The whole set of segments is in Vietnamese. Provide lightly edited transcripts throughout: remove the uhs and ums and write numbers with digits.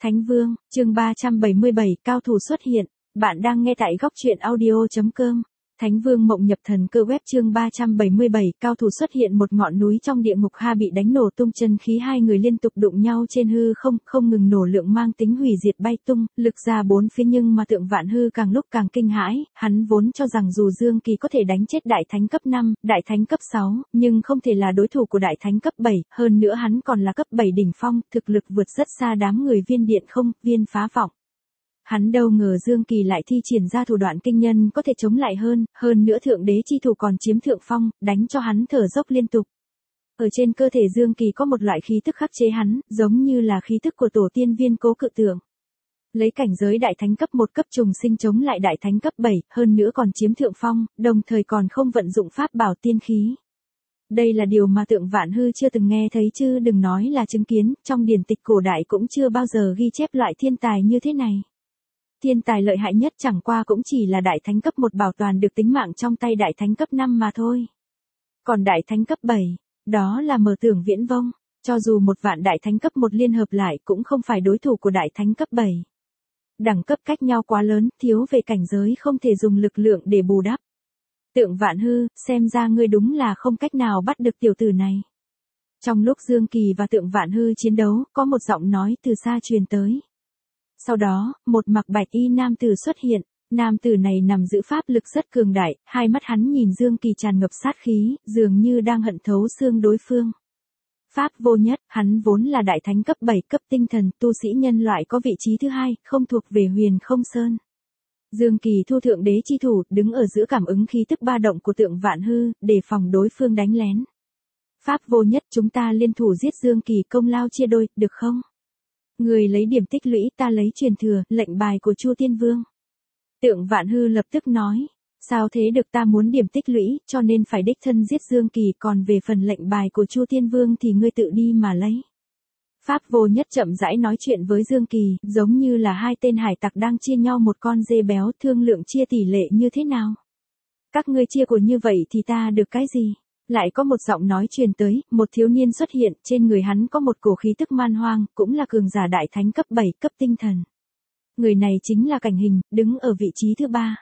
Thánh Vương, chương 377, cao thủ xuất hiện. Bạn đang nghe tại góc truyện audio.com. Thánh Vương mộng nhập thần cơ web chương 377, cao thủ xuất hiện. Một ngọn núi trong địa ngục Ha bị đánh nổ tung, chân khí hai người liên tục đụng nhau trên hư không, không ngừng nổ lượng mang tính hủy diệt bay tung, lực ra bốn phía, nhưng mà Tượng Vạn Hư càng lúc càng kinh hãi, hắn vốn cho rằng dù Dương Kỳ có thể đánh chết đại thánh cấp 5, đại thánh cấp 6, nhưng không thể là đối thủ của đại thánh cấp 7, hơn nữa hắn còn là cấp 7 đỉnh phong, thực lực vượt rất xa đám người Viên Điện Không, Viên Phá Vọng. Hắn đâu ngờ Dương Kỳ lại thi triển ra thủ đoạn kinh nhân có thể chống lại hơn nữa thượng đế chi thủ còn chiếm thượng phong, đánh cho hắn thở dốc liên tục. Ở trên cơ thể Dương Kỳ có một loại khí tức khắc chế hắn, giống như là khí tức của tổ tiên Viên Cố Cự Tượng. Lấy cảnh giới đại thánh cấp 1 cấp trùng sinh chống lại đại thánh cấp 7, hơn nữa còn chiếm thượng phong, đồng thời còn không vận dụng pháp bảo tiên khí. Đây là điều mà Tượng Vạn Hư chưa từng nghe thấy, chứ đừng nói là chứng kiến, trong điển tịch cổ đại cũng chưa bao giờ ghi chép loại thiên tài như thế này. Thiên tài lợi hại nhất chẳng qua cũng chỉ là đại thánh cấp 1 bảo toàn được tính mạng trong tay đại thánh cấp 5 mà thôi. Còn đại thánh cấp 7, đó là Mở Tưởng Viễn Vông, cho dù một vạn đại thánh cấp 1 liên hợp lại cũng không phải đối thủ của đại thánh cấp 7. Đẳng cấp cách nhau quá lớn, thiếu về cảnh giới không thể dùng lực lượng để bù đắp. Tượng Vạn Hư, xem ra ngươi đúng là không cách nào bắt được tiểu tử này. Trong lúc Dương Kỳ và Tượng Vạn Hư chiến đấu, có một giọng nói từ xa truyền tới. Sau đó, một mặc bạch y nam tử xuất hiện, nam tử này nằm giữ pháp lực rất cường đại, hai mắt hắn nhìn Dương Kỳ tràn ngập sát khí, dường như đang hận thấu xương đối phương. Pháp vô nhất, hắn vốn là đại thánh cấp 7 cấp tinh thần, tu sĩ nhân loại có vị trí thứ hai, không thuộc về Huyền Không Sơn. Dương Kỳ thu thượng đế chi thủ, đứng ở giữa cảm ứng khí tức ba động của Tượng Vạn Hư, để phòng đối phương đánh lén. Pháp vô nhất, chúng ta liên thủ giết Dương Kỳ, công lao chia đôi, được không? Người lấy điểm tích lũy, ta lấy truyền thừa, lệnh bài của Chu Tiên Vương. Tượng Vạn Hư lập tức nói, sao thế được, ta muốn điểm tích lũy, cho nên phải đích thân giết Dương Kỳ, còn về phần lệnh bài của Chu Tiên Vương thì ngươi tự đi mà lấy. Pháp vô nhất chậm rãi nói chuyện với Dương Kỳ, giống như là hai tên hải tặc đang chia nhau một con dê béo, thương lượng chia tỷ lệ như thế nào. Các ngươi chia của như vậy thì ta được cái gì? Lại có một giọng nói truyền tới, một thiếu niên xuất hiện, trên người hắn có một cổ khí tức man hoang, cũng là cường giả đại thánh cấp 7 cấp tinh thần. Người này chính là Cảnh Hình, đứng ở vị trí thứ 3.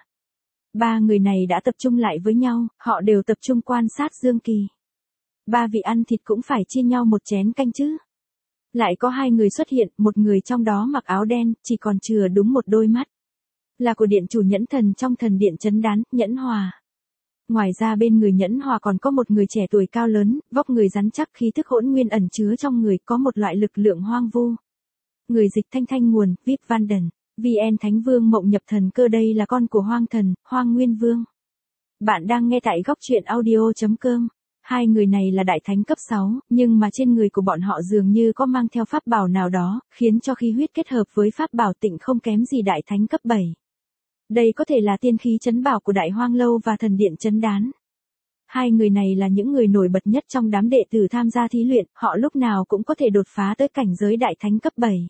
Ba người này đã tập trung lại với nhau, họ đều tập trung quan sát Dương Kỳ. Ba vị ăn thịt cũng phải chia nhau một chén canh chứ. Lại có hai người xuất hiện, một người trong đó mặc áo đen, chỉ còn chừa đúng một đôi mắt. Là của điện chủ Nhẫn Thần trong thần điện trấn đán, Nhẫn Hòa. Ngoài ra bên người Nhẫn Hòa còn có một người trẻ tuổi cao lớn, vóc người rắn chắc, khí thức hỗn nguyên ẩn chứa trong người, có một loại lực lượng hoang vu. Người dịch Thanh Thanh nguồn, VIP Vanden, VN Thánh Vương mộng nhập thần cơ, đây là con của Hoang Thần, Hoang Nguyên Vương. Bạn đang nghe tại góc truyện audio.com. Hai người này là đại thánh cấp 6, nhưng mà trên người của bọn họ dường như có mang theo pháp bảo nào đó, khiến cho khí huyết kết hợp với pháp bảo Tịnh không kém gì đại thánh cấp 7. Đây có thể là tiên khí trấn bảo của Đại Hoang Lâu và thần điện trấn đán. Hai người này là những người nổi bật nhất trong đám đệ tử tham gia thí luyện, họ lúc nào cũng có thể đột phá tới cảnh giới đại thánh cấp 7.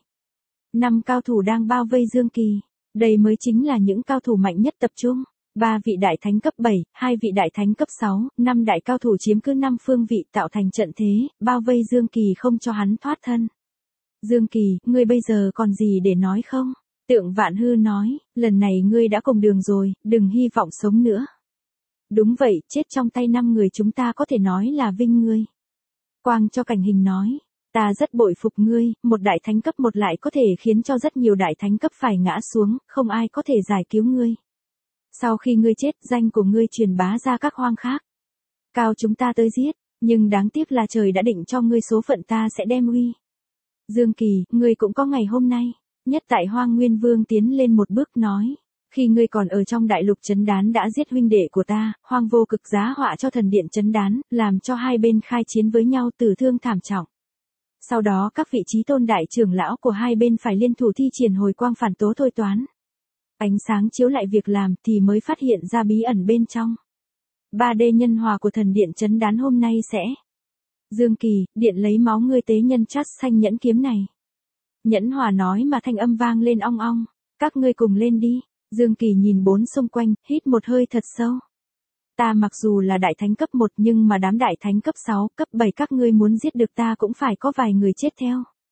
5 cao thủ đang bao vây Dương Kỳ. Đây mới chính là những cao thủ mạnh nhất tập trung. 3 vị đại thánh cấp 7, 2 vị đại thánh cấp 6, 5 đại cao thủ chiếm cứ 5 phương vị, tạo thành trận thế, bao vây Dương Kỳ không cho hắn thoát thân. Dương Kỳ, ngươi bây giờ còn gì để nói không? Tượng Vạn Hư nói, lần này ngươi đã cùng đường rồi, đừng hy vọng sống nữa. Đúng vậy, chết trong tay 5 người chúng ta có thể nói là vinh ngươi. Quang cho Cảnh Hình nói, ta rất bội phục ngươi, một đại thánh cấp 1 lại có thể khiến cho rất nhiều đại thánh cấp phải ngã xuống, không ai có thể giải cứu ngươi. Sau khi ngươi chết, danh của ngươi truyền bá ra các hoang khác. Cao chúng ta tới giết, nhưng đáng tiếc là trời đã định cho ngươi số phận, ta sẽ đem uy. Dương Kỳ, ngươi cũng có ngày hôm nay. Nhất tại Hoang Nguyên Vương tiến lên một bước nói, khi ngươi còn ở trong đại lục trấn đán đã giết huynh đệ của ta, Hoang Vô Cực giá họa cho thần điện trấn đán, làm cho hai bên khai chiến với nhau, tử thương thảm trọng. Sau đó các vị trí tôn đại trưởng lão của hai bên phải liên thủ thi triển hồi quang phản tố thôi toán. Ánh sáng chiếu lại việc làm thì mới phát hiện ra bí ẩn bên trong. 3D nhân hòa của thần điện trấn đán hôm nay sẽ. Dương Kỳ, điện lấy máu ngươi tế nhân chát xanh nhẫn kiếm này. Nhẫn Hòa nói mà thanh âm vang lên ong ong, các ngươi cùng lên đi. Dương Kỳ nhìn bốn xung quanh, hít một hơi thật sâu. Ta mặc dù là đại thánh cấp 1 nhưng mà đám đại thánh cấp 6, cấp 7 các ngươi muốn giết được ta cũng phải có vài người chết theo.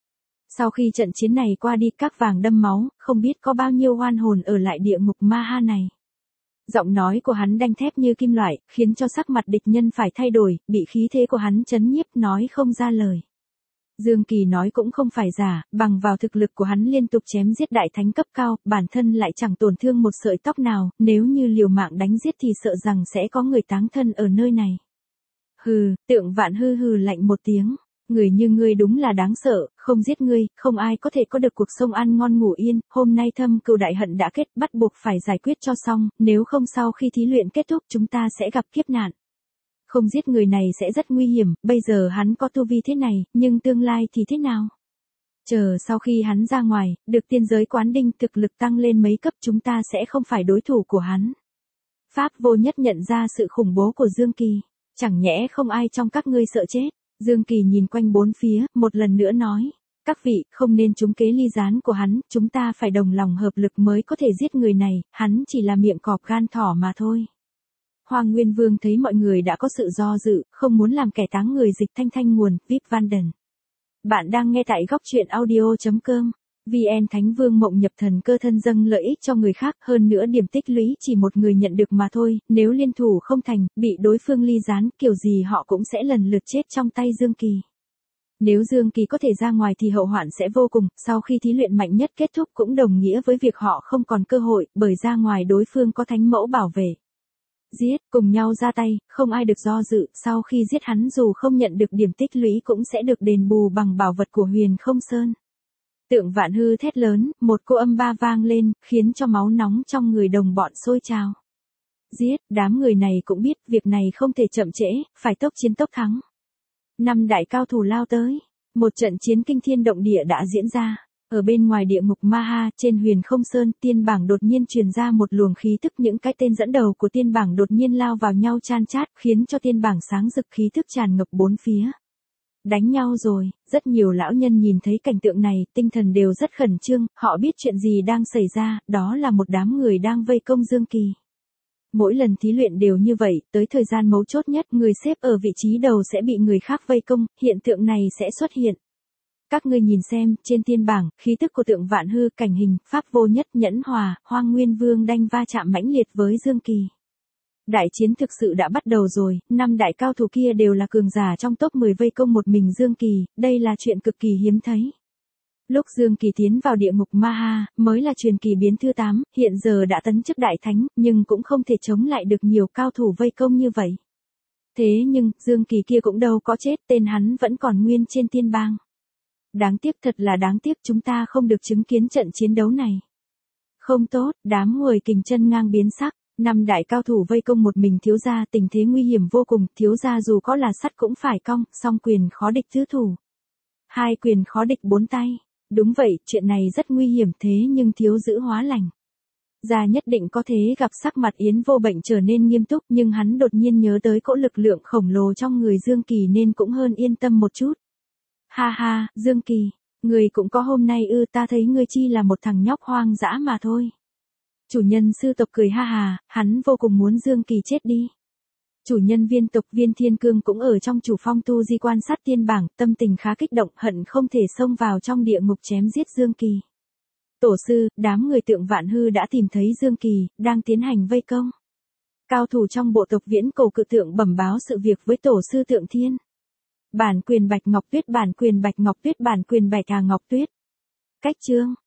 Sau khi trận chiến này qua đi các vàng đâm máu, không biết có bao nhiêu oan hồn ở lại địa ngục ma ha này. Giọng nói của hắn đanh thép như kim loại, khiến cho sắc mặt địch nhân phải thay đổi, bị khí thế của hắn chấn nhiếp nói không ra lời. Dương Kỳ nói cũng không phải giả, bằng vào thực lực của hắn liên tục chém giết đại thánh cấp cao, bản thân lại chẳng tổn thương một sợi tóc nào, nếu như liều mạng đánh giết thì sợ rằng sẽ có người táng thân ở nơi này. Hừ, Tượng Vạn hư hừ lạnh một tiếng. Người như ngươi đúng là đáng sợ, không giết ngươi, không ai có thể có được cuộc sống ăn ngon ngủ yên, hôm nay thâm cừu đại hận đã kết, bắt buộc phải giải quyết cho xong, nếu không sau khi thí luyện kết thúc chúng ta sẽ gặp kiếp nạn. Không giết người này sẽ rất nguy hiểm, bây giờ hắn có tu vi thế này, nhưng tương lai thì thế nào? Chờ sau khi hắn ra ngoài, được tiên giới quán đinh thực lực tăng lên mấy cấp chúng ta sẽ không phải đối thủ của hắn. Pháp Vô Nhất nhận ra sự khủng bố của Dương Kỳ, chẳng nhẽ không ai trong các ngươi sợ chết. Dương Kỳ nhìn quanh bốn phía, một lần nữa nói, các vị không nên trúng kế ly gián của hắn, chúng ta phải đồng lòng hợp lực mới có thể giết người này, hắn chỉ là miệng cọp gan thỏ mà thôi. Hoàng Nguyên Vương thấy mọi người đã có sự do dự, không muốn làm kẻ táng người dịch thanh nguồn, VIP Vanden. Bạn đang nghe tại góc truyện audio.com. VN Thánh Vương Mộng Nhập Thần Cơ thân dâng lợi ích cho người khác, hơn nữa điểm tích lũy chỉ một người nhận được mà thôi, nếu liên thủ không thành, bị đối phương ly gián, kiểu gì họ cũng sẽ lần lượt chết trong tay Dương Kỳ. Nếu Dương Kỳ có thể ra ngoài thì hậu hoạn sẽ vô cùng, sau khi thí luyện mạnh nhất kết thúc cũng đồng nghĩa với việc họ không còn cơ hội, bởi ra ngoài đối phương có thánh mẫu bảo vệ. Giết, cùng nhau ra tay, không ai được do dự, sau khi giết hắn dù không nhận được điểm tích lũy cũng sẽ được đền bù bằng bảo vật của Huyền Không Sơn. Tượng Vạn hư thét lớn, một cô âm ba vang lên, khiến cho máu nóng trong người đồng bọn sôi trào. Giết, đám người này cũng biết việc này không thể chậm trễ, phải tốc chiến tốc thắng. 5 đại cao thủ lao tới, một trận chiến kinh thiên động địa đã diễn ra. Ở bên ngoài địa ngục ma ha, trên Huyền Không Sơn, tiên bảng đột nhiên truyền ra một luồng khí tức, những cái tên dẫn đầu của tiên bảng đột nhiên lao vào nhau chan chát, khiến cho tiên bảng sáng rực khí tức tràn ngập bốn phía. Đánh nhau rồi, rất nhiều lão nhân nhìn thấy cảnh tượng này, tinh thần đều rất khẩn trương, họ biết chuyện gì đang xảy ra, đó là một đám người đang vây công Dương Kỳ. Mỗi lần thí luyện đều như vậy, tới thời gian mấu chốt nhất, người xếp ở vị trí đầu sẽ bị người khác vây công, hiện tượng này sẽ xuất hiện. Các ngươi nhìn xem, trên tiên bảng, khí tức của Tượng Vạn hư, Cảnh Hình, Pháp Vô Nhất, Nhẫn Hòa, Hoang Nguyên Vương đanh va chạm mãnh liệt với Dương Kỳ. Đại chiến thực sự đã bắt đầu rồi, 5 đại cao thủ kia đều là cường giả trong top 10 vây công một mình Dương Kỳ, đây là chuyện cực kỳ hiếm thấy. Lúc Dương Kỳ tiến vào địa ngục ma ha, mới là truyền kỳ biến thứ 8, hiện giờ đã tấn chức đại thánh, nhưng cũng không thể chống lại được nhiều cao thủ vây công như vậy. Thế nhưng, Dương Kỳ kia cũng đâu có chết, tên hắn vẫn còn nguyên trên tiên bang. Đáng tiếc, thật là đáng tiếc, chúng ta không được chứng kiến trận chiến đấu này. Không tốt, đám người Kình Chân Ngang biến sắc. 5 đại cao thủ vây công một mình thiếu gia, tình thế nguy hiểm vô cùng, thiếu gia dù có là sắt cũng phải cong, song quyền khó địch tứ thủ. 2 quyền khó địch 4 tay. Đúng vậy, chuyện này rất nguy hiểm, thế nhưng thiếu giữ hóa lành. Gia nhất định có thế, gặp sắc mặt Yến Vô Bệnh trở nên nghiêm túc, nhưng hắn đột nhiên nhớ tới cỗ lực lượng khổng lồ trong người Dương Kỳ nên cũng hơn yên tâm một chút. Ha ha, Dương Kỳ, người cũng có hôm nay ư, ta thấy ngươi chi là một thằng nhóc hoang dã mà thôi. Chủ nhân sư tộc cười ha hà, hắn vô cùng muốn Dương Kỳ chết đi. Chủ nhân viên tộc Viên Thiên Cương cũng ở trong chủ phong tu di quan sát tiên bảng, tâm tình khá kích động, hận không thể xông vào trong địa ngục chém giết Dương Kỳ. Tổ sư, đám người Tượng Vạn hư đã tìm thấy Dương Kỳ, đang tiến hành vây công. Cao thủ trong bộ tộc Viễn Cổ Cự Tượng bẩm báo sự việc với tổ sư Tượng Thiên. Bản quyền Bạch Ngọc Tuyết, bản quyền Bạch Ngọc Tuyết, bản quyền Bạch Hà Ngọc Tuyết. Cách chương.